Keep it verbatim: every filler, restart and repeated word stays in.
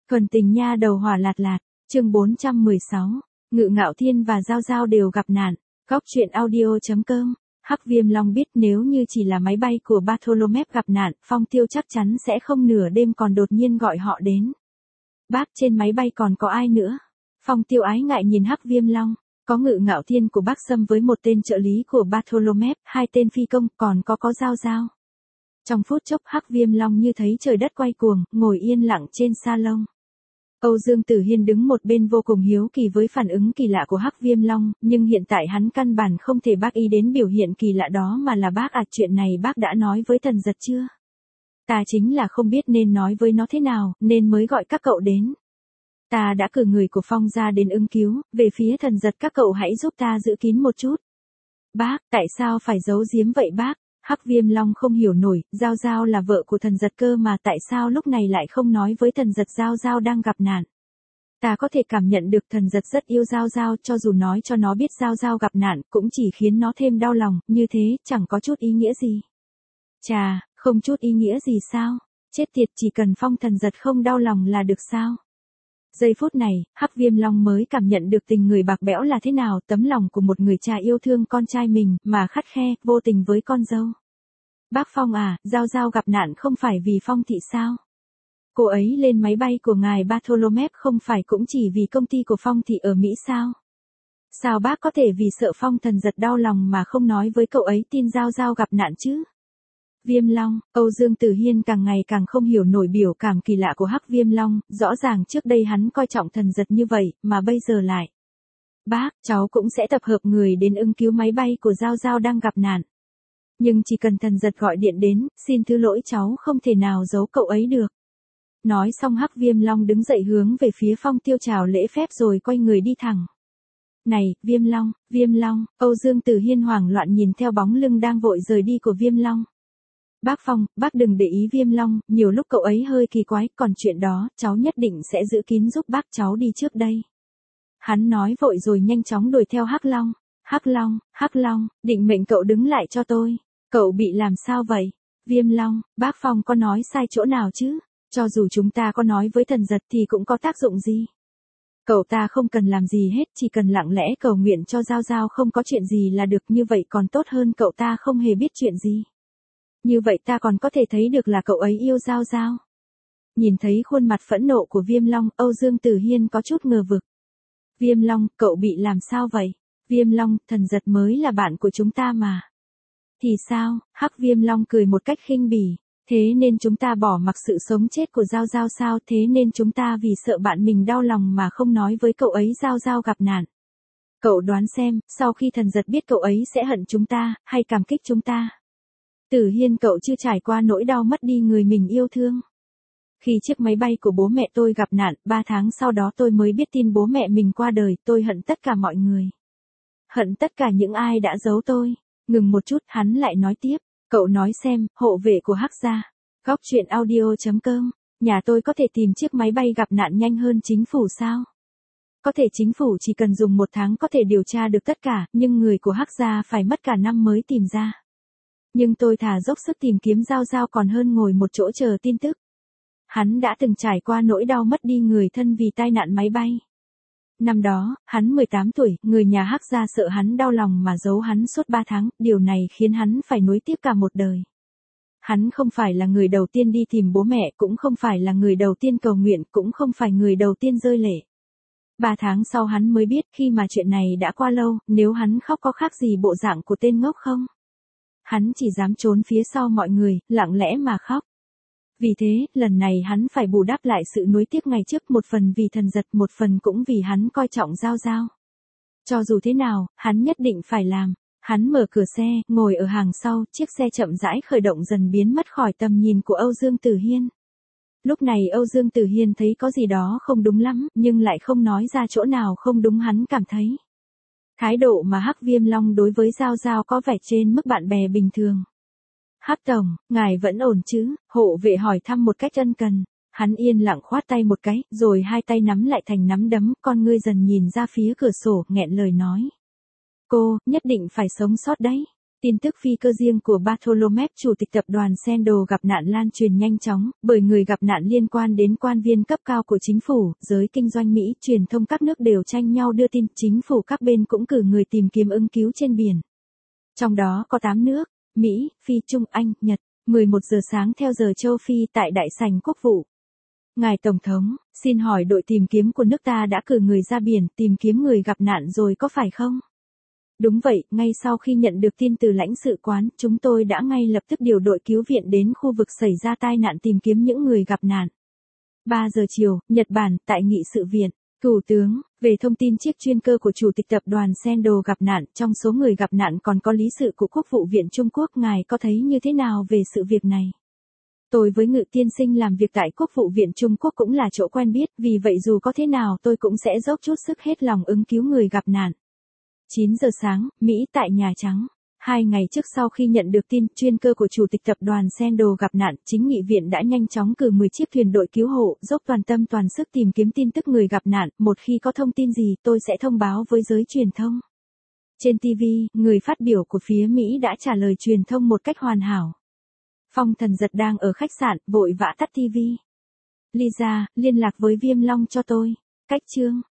Thuần tình nha đầu hỏa lạt lạt, chương bốn trăm mười sáu, Ngự Ngạo Thiên và Giao Giao đều gặp nạn, góc truyện audio.com, Hắc Viêm Long biết nếu như chỉ là máy bay của Bartholomew gặp nạn, Phong Tiêu chắc chắn sẽ không nửa đêm còn đột nhiên gọi họ đến. Bác, trên máy bay còn có ai nữa? Phong Tiêu ái ngại nhìn Hắc Viêm Long, có Ngự Ngạo Thiên của bác Sâm với một tên trợ lý của Bartholomew, hai tên phi công, còn có có Giao Giao. Trong phút chốc Hắc Viêm Long như thấy trời đất quay cuồng, ngồi yên lặng trên salon. Âu Dương Tử Hiên đứng một bên vô cùng hiếu kỳ với phản ứng kỳ lạ của Hắc Viêm Long, nhưng hiện tại hắn căn bản không thể bác ý đến biểu hiện kỳ lạ đó mà là bác à, chuyện này bác đã nói với Thần Giật chưa? Ta chính là không biết nên nói với nó thế nào, nên mới gọi các cậu đến. Ta đã cử người của Phong ra đến ứng cứu, về phía Thần Giật các cậu hãy giúp ta giữ kín một chút. Bác, tại sao phải giấu giếm vậy bác? Hắc Viêm Long không hiểu nổi, Giao Giao là vợ của Thần Giật cơ mà tại sao lúc này lại không nói với Thần Giật Giao Giao đang gặp nạn. Ta có thể cảm nhận được Thần Giật rất yêu Giao Giao, cho dù nói cho nó biết Giao Giao gặp nạn cũng chỉ khiến nó thêm đau lòng, như thế chẳng có chút ý nghĩa gì. Chà, không chút ý nghĩa gì sao? Chết tiệt, chỉ cần Phong Thần Giật không đau lòng là được sao? Giây phút này, Hắc Viêm Long mới cảm nhận được tình người bạc bẽo là thế nào, tấm lòng của một người cha yêu thương con trai mình, mà khắt khe, vô tình với con dâu. Bác Phong à, Giao Giao gặp nạn không phải vì Phong thị sao? Cô ấy lên máy bay của ngài Bartholomew không phải cũng chỉ vì công ty của Phong thị ở Mỹ sao? Sao bác có thể vì sợ Phong Thần Giật đau lòng mà không nói với cậu ấy tin Giao Giao gặp nạn chứ? Viêm Long, Âu Dương Tử Hiên càng ngày càng không hiểu nổi biểu cảm kỳ lạ của Hắc Viêm Long, rõ ràng trước đây hắn coi trọng Thần Giật như vậy, mà bây giờ lại. Bác, cháu cũng sẽ tập hợp người đến ứng cứu máy bay của Giao Giao đang gặp nạn. Nhưng chỉ cần Thần Giật gọi điện đến, xin thứ lỗi cháu không thể nào giấu cậu ấy được. Nói xong Hắc Viêm Long đứng dậy hướng về phía Phong Tiêu chào lễ phép rồi quay người đi thẳng. Này, Viêm Long, Viêm Long, Âu Dương Tử Hiên hoảng loạn nhìn theo bóng lưng đang vội rời đi của Viêm Long. Bác Phong, bác đừng để ý Viêm Long, nhiều lúc cậu ấy hơi kỳ quái, còn chuyện đó, cháu nhất định sẽ giữ kín giúp bác cháu đi trước đây. Hắn nói vội rồi nhanh chóng đuổi theo Hắc Long. Hắc Long, Hắc Long, định mệnh cậu đứng lại cho tôi. Cậu bị làm sao vậy? Viêm Long, bác Phong có nói sai chỗ nào chứ? Cho dù chúng ta có nói với Thần Giật thì cũng có tác dụng gì? Cậu ta không cần làm gì hết, chỉ cần lặng lẽ cầu nguyện cho Giao Giao không có chuyện gì là được, như vậy còn tốt hơn cậu ta không hề biết chuyện gì. Như vậy ta còn có thể thấy được là cậu ấy yêu Giao Giao. Nhìn thấy khuôn mặt phẫn nộ của Viêm Long, Âu Dương Tử Hiên có chút ngờ vực. Viêm Long, cậu bị làm sao vậy? Viêm Long, Thần Giật mới là bạn của chúng ta mà. Thì sao? Hắc Viêm Long cười một cách khinh bỉ. Thế nên chúng ta bỏ mặc sự sống chết của Giao Giao sao? Thế nên chúng ta vì sợ bạn mình đau lòng mà không nói với cậu ấy Giao Giao gặp nạn. Cậu đoán xem, sau khi Thần Giật biết cậu ấy sẽ hận chúng ta, hay cảm kích chúng ta? Tử Hiên, cậu chưa trải qua nỗi đau mất đi người mình yêu thương. Khi chiếc máy bay của bố mẹ tôi gặp nạn, ba tháng sau đó tôi mới biết tin bố mẹ mình qua đời, tôi hận tất cả mọi người. Hận tất cả những ai đã giấu tôi. Ngừng một chút, hắn lại nói tiếp. Cậu nói xem, hộ vệ của Hắc gia. Góc truyện audio.com, nhà tôi có thể tìm chiếc máy bay gặp nạn nhanh hơn chính phủ sao? Có thể chính phủ chỉ cần dùng một tháng có thể điều tra được tất cả, nhưng người của Hắc gia phải mất cả năm mới tìm ra. Nhưng tôi thà dốc sức tìm kiếm Giao Giao còn hơn ngồi một chỗ chờ tin tức. Hắn đã từng trải qua nỗi đau mất đi người thân vì tai nạn máy bay. Năm đó, hắn mười tám tuổi, người nhà Hắc gia sợ hắn đau lòng mà giấu hắn suốt ba tháng, điều này khiến hắn phải nuối tiếc cả một đời. Hắn không phải là người đầu tiên đi tìm bố mẹ, cũng không phải là người đầu tiên cầu nguyện, cũng không phải người đầu tiên rơi lệ. Ba tháng sau hắn mới biết khi mà chuyện này đã qua lâu, nếu hắn khóc có khác gì bộ dạng của tên ngốc không? Hắn chỉ dám trốn phía sau mọi người, lặng lẽ mà khóc. Vì thế, lần này hắn phải bù đắp lại sự nuối tiếc ngày trước, một phần vì Thần Giật, một phần cũng vì hắn coi trọng Giao Giao. Cho dù thế nào, hắn nhất định phải làm. Hắn mở cửa xe, ngồi ở hàng sau, chiếc xe chậm rãi khởi động dần biến mất khỏi tầm nhìn của Âu Dương Tử Hiên. Lúc này Âu Dương Tử Hiên thấy có gì đó không đúng lắm, nhưng lại không nói ra chỗ nào không đúng. Hắn cảm thấy thái độ mà Hắc Viêm Long đối với Giao Giao có vẻ trên mức bạn bè bình thường. Hắc Tổng, ngài vẫn ổn chứ? Hộ vệ hỏi thăm một cách ân cần. Hắn yên lặng khoát tay một cái, rồi hai tay nắm lại thành nắm đấm, con ngươi dần nhìn ra phía cửa sổ, nghẹn lời nói. Cô, nhất định phải sống sót đấy. Tin tức phi cơ riêng của Bartholomew, chủ tịch tập đoàn Sendal gặp nạn lan truyền nhanh chóng, bởi người gặp nạn liên quan đến quan viên cấp cao của chính phủ, giới kinh doanh Mỹ, truyền thông các nước đều tranh nhau đưa tin, chính phủ các bên cũng cử người tìm kiếm ứng cứu trên biển. Trong đó có tám nước, Mỹ, Phi, Trung, Anh, Nhật, mười một giờ sáng theo giờ châu Phi tại Đại sảnh Quốc vụ. Ngài Tổng thống, xin hỏi đội tìm kiếm của nước ta đã cử người ra biển tìm kiếm người gặp nạn rồi có phải không? Đúng vậy, ngay sau khi nhận được tin từ lãnh sự quán, chúng tôi đã ngay lập tức điều đội cứu viện đến khu vực xảy ra tai nạn tìm kiếm những người gặp nạn. ba giờ chiều, Nhật Bản, tại nghị sự viện, Thủ tướng, về thông tin chiếc chuyên cơ của Chủ tịch tập đoàn Sendal gặp nạn, trong số người gặp nạn còn có lý sự của Quốc vụ viện Trung Quốc, ngài có thấy như thế nào về sự việc này? Tôi với Ngự tiên sinh làm việc tại Quốc vụ viện Trung Quốc cũng là chỗ quen biết, vì vậy dù có thế nào tôi cũng sẽ dốc chút sức hết lòng ứng cứu người gặp nạn. chín giờ sáng, Mỹ tại Nhà Trắng. Hai ngày trước sau khi nhận được tin chuyên cơ của Chủ tịch tập đoàn Sendal gặp nạn, chính nghị viện đã nhanh chóng cử mười chiếc thuyền đội cứu hộ, dốc toàn tâm toàn sức tìm kiếm tin tức người gặp nạn. Một khi có thông tin gì, tôi sẽ thông báo với giới truyền thông. Trên ti vi, người phát biểu của phía Mỹ đã trả lời truyền thông một cách hoàn hảo. Phong Thần Giật đang ở khách sạn, vội vã tắt ti vi. Lisa, liên lạc với Viêm Long cho tôi. Cách chương.